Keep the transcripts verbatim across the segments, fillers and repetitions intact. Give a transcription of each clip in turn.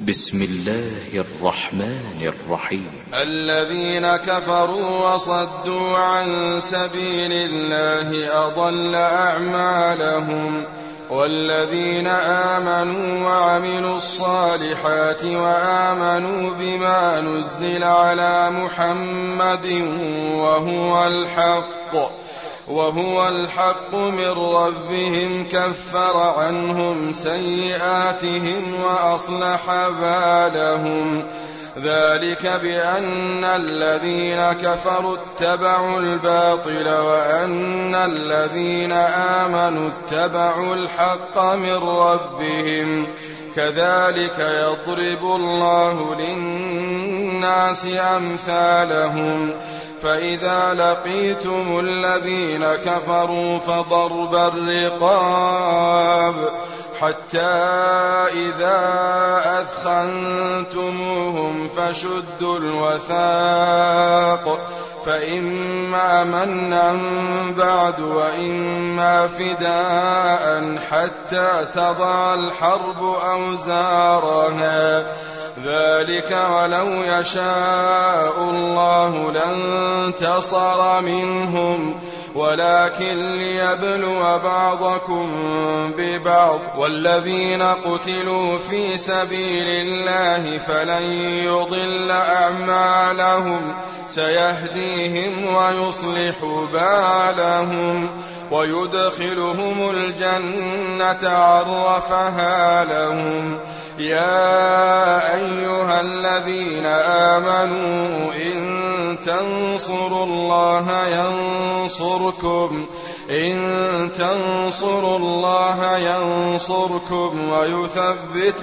بسم الله الرحمن الرحيم. الذين كفروا وصدوا عن سبيل الله أضل أعمالهم، والذين آمنوا وعملوا الصالحات وآمنوا بما نزل على محمد وهو الحق وهو الحق من ربهم كفر عنهم سيئاتهم وأصلح بالهم. ذلك بأن الذين كفروا اتبعوا الباطل وأن الذين آمنوا اتبعوا الحق من ربهم. كذلك يضرب الله للناس أمثالهم. فإذا لقيتم الذين كفروا فضرب الرقاب حتى إذا أثخنتموهم فشدوا الوثاق، فإما منا بعد وإما فداء حتى تضع الحرب أوزارها. ذلك ولو يشاء الله لانتصر منهم، ولكن ليبلو بعضكم ببعض. والذين قتلوا في سبيل الله فلن يضل أعمالهم، سيهديهم ويصلح بالهم ويدخلهم الجنة عرفها لهم. يا أيها الذين آمنوا إن تنصروا الله ينصركم إن تنصروا الله ينصركم ويثبت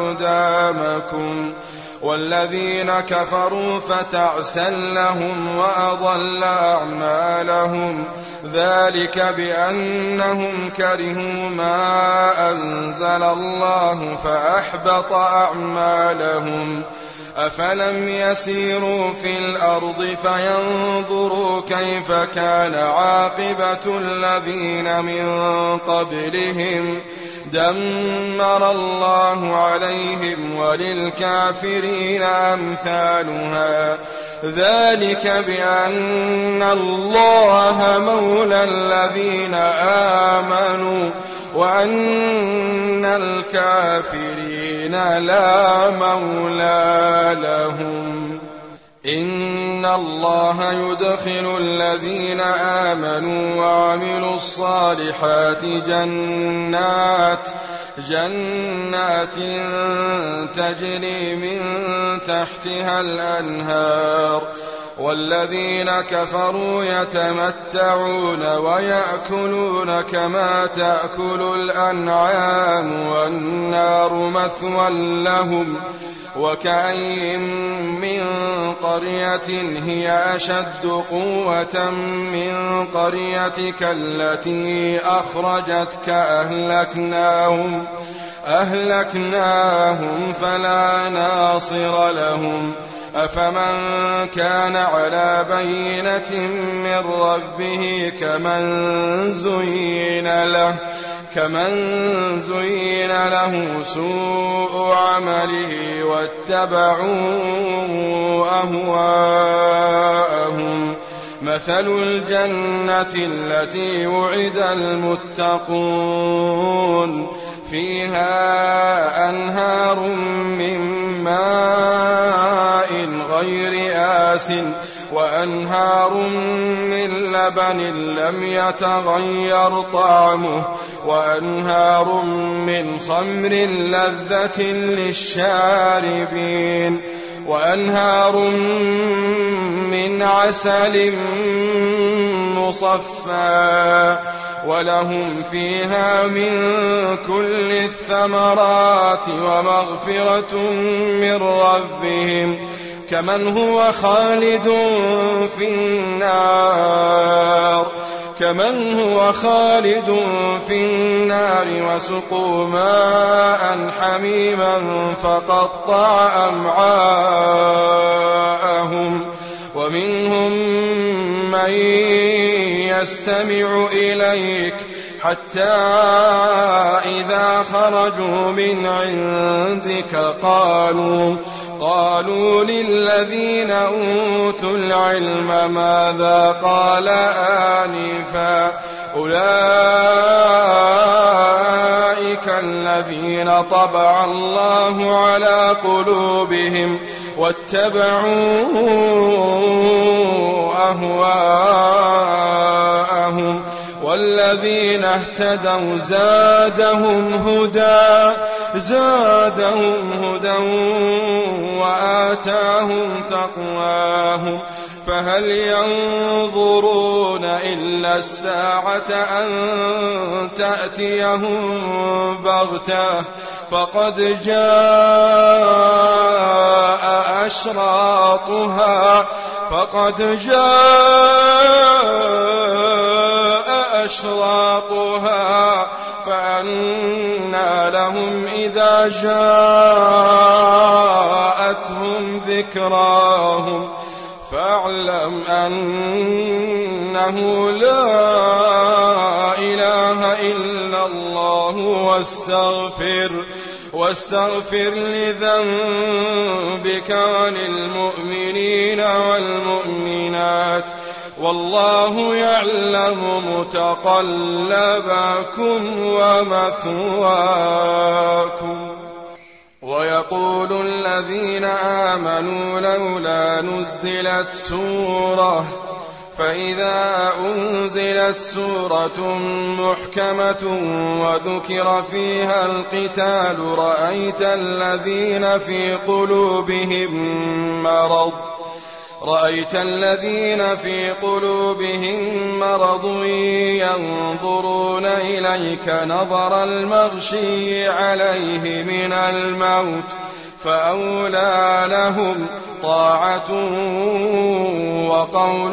أقدامكم. والذين كفروا فتعسا لهم وأضل أعمالهم. ذلك بأنهم كرهوا ما أنزل الله فأحبط أعمالهم. أفلم يسيروا في الأرض فينظروا كيف كان عاقبة الذين من قبلهم. دمر الله عليهم وللكافرين أمثالها. ذلك بأن الله مولى الذين آمنوا وأن الكافرين لا مولى لهم. إن الله يدخل الذين آمنوا وعملوا الصالحات جنات جنات تجري من تحتها الأنهار. والذين كفروا يتمتعون ويأكلون كما تأكل الأنعام والنار مثوى لهم. وكأين من قرية هي أشد قوة من قريتك التي أخرجتك أهلكناهم أهلكناهم فلا ناصر لهم. أفمن كان على بينة من ربه كمن زين له كمن زين له سوء عمله واتبعوا أهواءهم. مثل الجنة التي وعد المتقون فيها أنهار من ماء غير آسٍ وأنهار من لبن لم يتغير طعمه وأنهار من خمر لذة للشاربين وأنهار من عسل مصفى ولهم فيها من كل الثمرات ومغفرة من ربهم كمن هو خالد في النار كمن هو خالد في النار وسقوا ماء حميما فقطع أمعاءهم ومنهم من يستمع إليك حتى إذا خرجوا من عندك قالوا قالوا للذين أوتوا العلم ماذا قال آنفا أولئك الذين طبع الله على قلوبهم واتبعوا أهواءهم والذين اهتدوا زادهم هدى زادهم هدى وآتاهم تقواهم فهل ينظرون إلا الساعة أن تأتيهم بغتة فقد جاء أشراطها فقد جاء أشراطها فأنى لهم إذا جاءتهم ذكراهم فاعلم أنه لا إله إلا الله واستغفر واستغفر لذنبك وللمؤمنين والمؤمنات والله يعلم متقلبكم ومثواكم. ويقول الذين آمنوا لولا نزلت سورة فإذا أنزلت سورة محكمة وذكر فيها القتال رأيت الذين في قلوبهم مرض رأيت الذين في قلوبهم مرض ينظرون إليك نظر المغشي عليه من الموت فأولى لهم طاعة وقول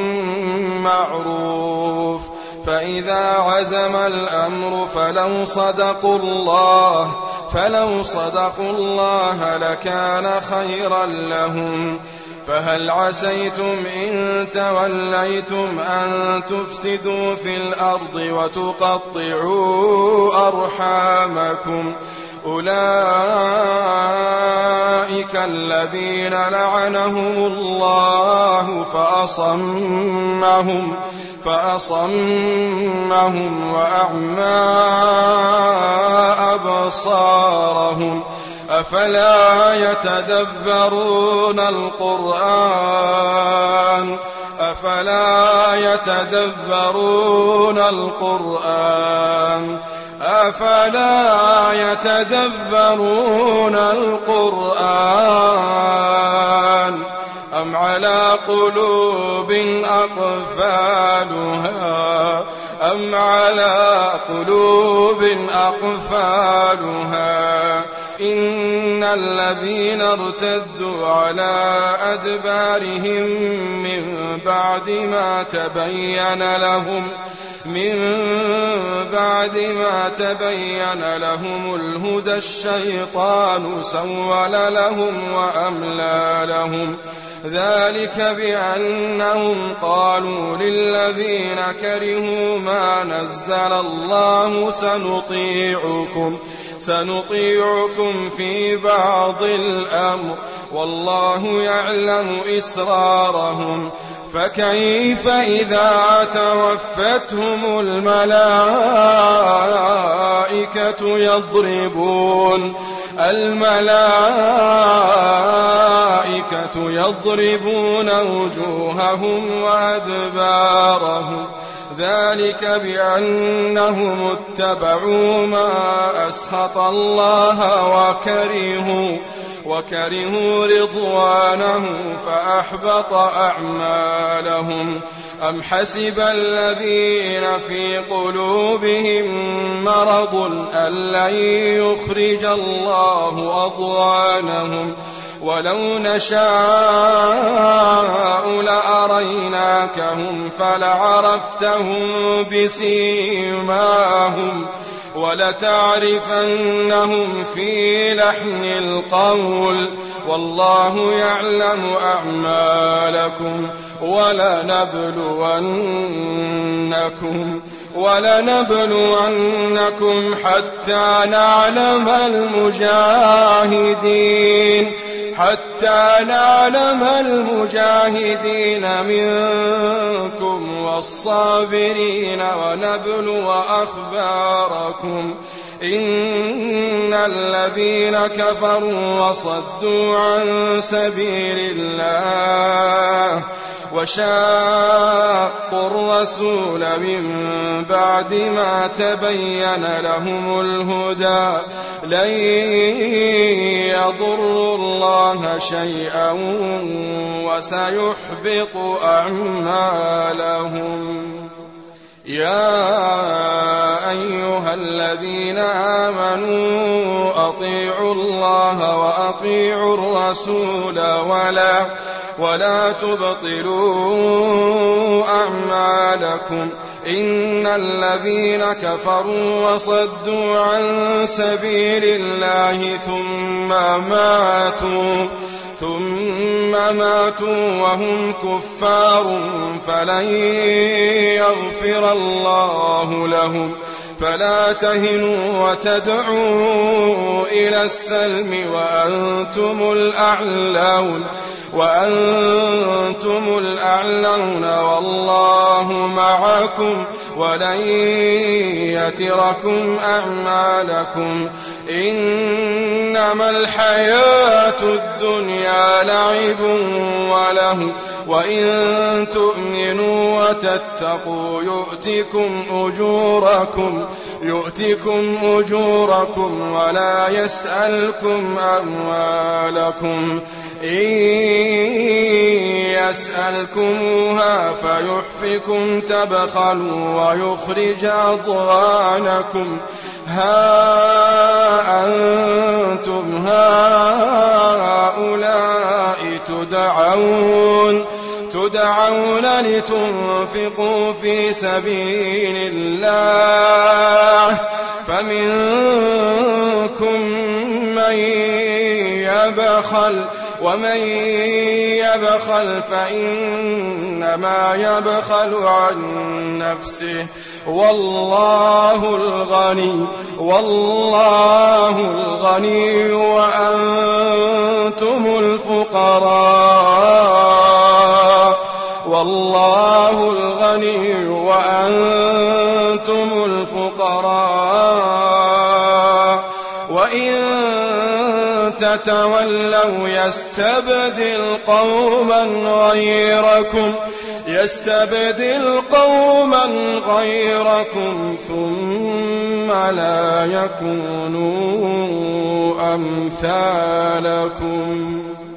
معروف فإذا عزم الأمر فلو صدقوا الله فلو صدقوا الله لكان خيرا لهم فهل عسيتم إن توليتم أن تفسدوا في الأرض وتقطعوا أرحامكم أولئك الذين لعنهم الله فأصمهم فأصمهم وأعمى أبصارهم أفلا يتدبرون القرآن أفلا يتدبرون القرآن أفلا يتدبرون القرآن أم على قلوب أقفالها أم على قلوب أقفالها إن الذين ارتدوا على أدبارهم من بعد ما تبين لهم من بعد ما تبين لهم الهدى الشيطان سول لهم وأملى لهم ذلك بأنهم قالوا للذين كرهوا ما نزل الله سنطيعكم سنطيعكم في بعض الأمر والله يعلم إسرارهم فكيف إذا توفتهم الملائكة يضربون الملائكة يضربون وجوههم وأدبارهم ذلك بأنهم اتبعوا ما أسخط الله وكرهوا وكرهوا رضوانه فأحبط أعمالهم أم حسب الذين في قلوبهم مرض أن لن يخرج الله أضغانهم ولو نشاء لأريناكهم فلعرفتهم بسيماهم ولتعرفنهم في لحن القول والله يعلم أعمالكم ولنبلونكم ولنبلونكم حتى نعلم المجاهدين حتى نعلم المجاهدين منكم والصابرين ونبلو أخباركم إن الذين كفروا وصدوا عن سبيل الله وشاقوا الرسول من بعد ما تبين لهم الهدى لن يضروا الله شيئا وسيحبط أعمالهم. يا أيها الذين آمنوا أطيعوا الله وأطيعوا الرسول ولا ولا تبطلوا أعمالكم إن الذين كفروا وصدوا عن سبيل الله ثم ماتوا ثم ماتوا وهم كفار فلن يغفر الله لهم فلا تهنوا وتدعوا إلى السلم وأنتم الأعلون وأنتم الأعلون والله معكم ولن يتركم أعمالكم إنما الحياة الدنيا لعب وله وإن تؤمنوا وتتقوا يؤتكم أجوركم يؤتكم أجوركم ولا يسألكم أموالكم إن يسألكموها فيحفكم تبخلوا ويخرج أضغانكم ها أنتم هؤلاء تدعون تدعون لتنفقوا في سبيل الله فمنكم من يبخل ومن يبخل فإنما يبخل عن نفسه والله الغني والله الغني وأنتم الفقراء والله الغني وأنتم الفقراء وإن تتولوا يستبدل قوما غيركم يستبدل قوما غيركم ثم لا يكونوا أمثالكم.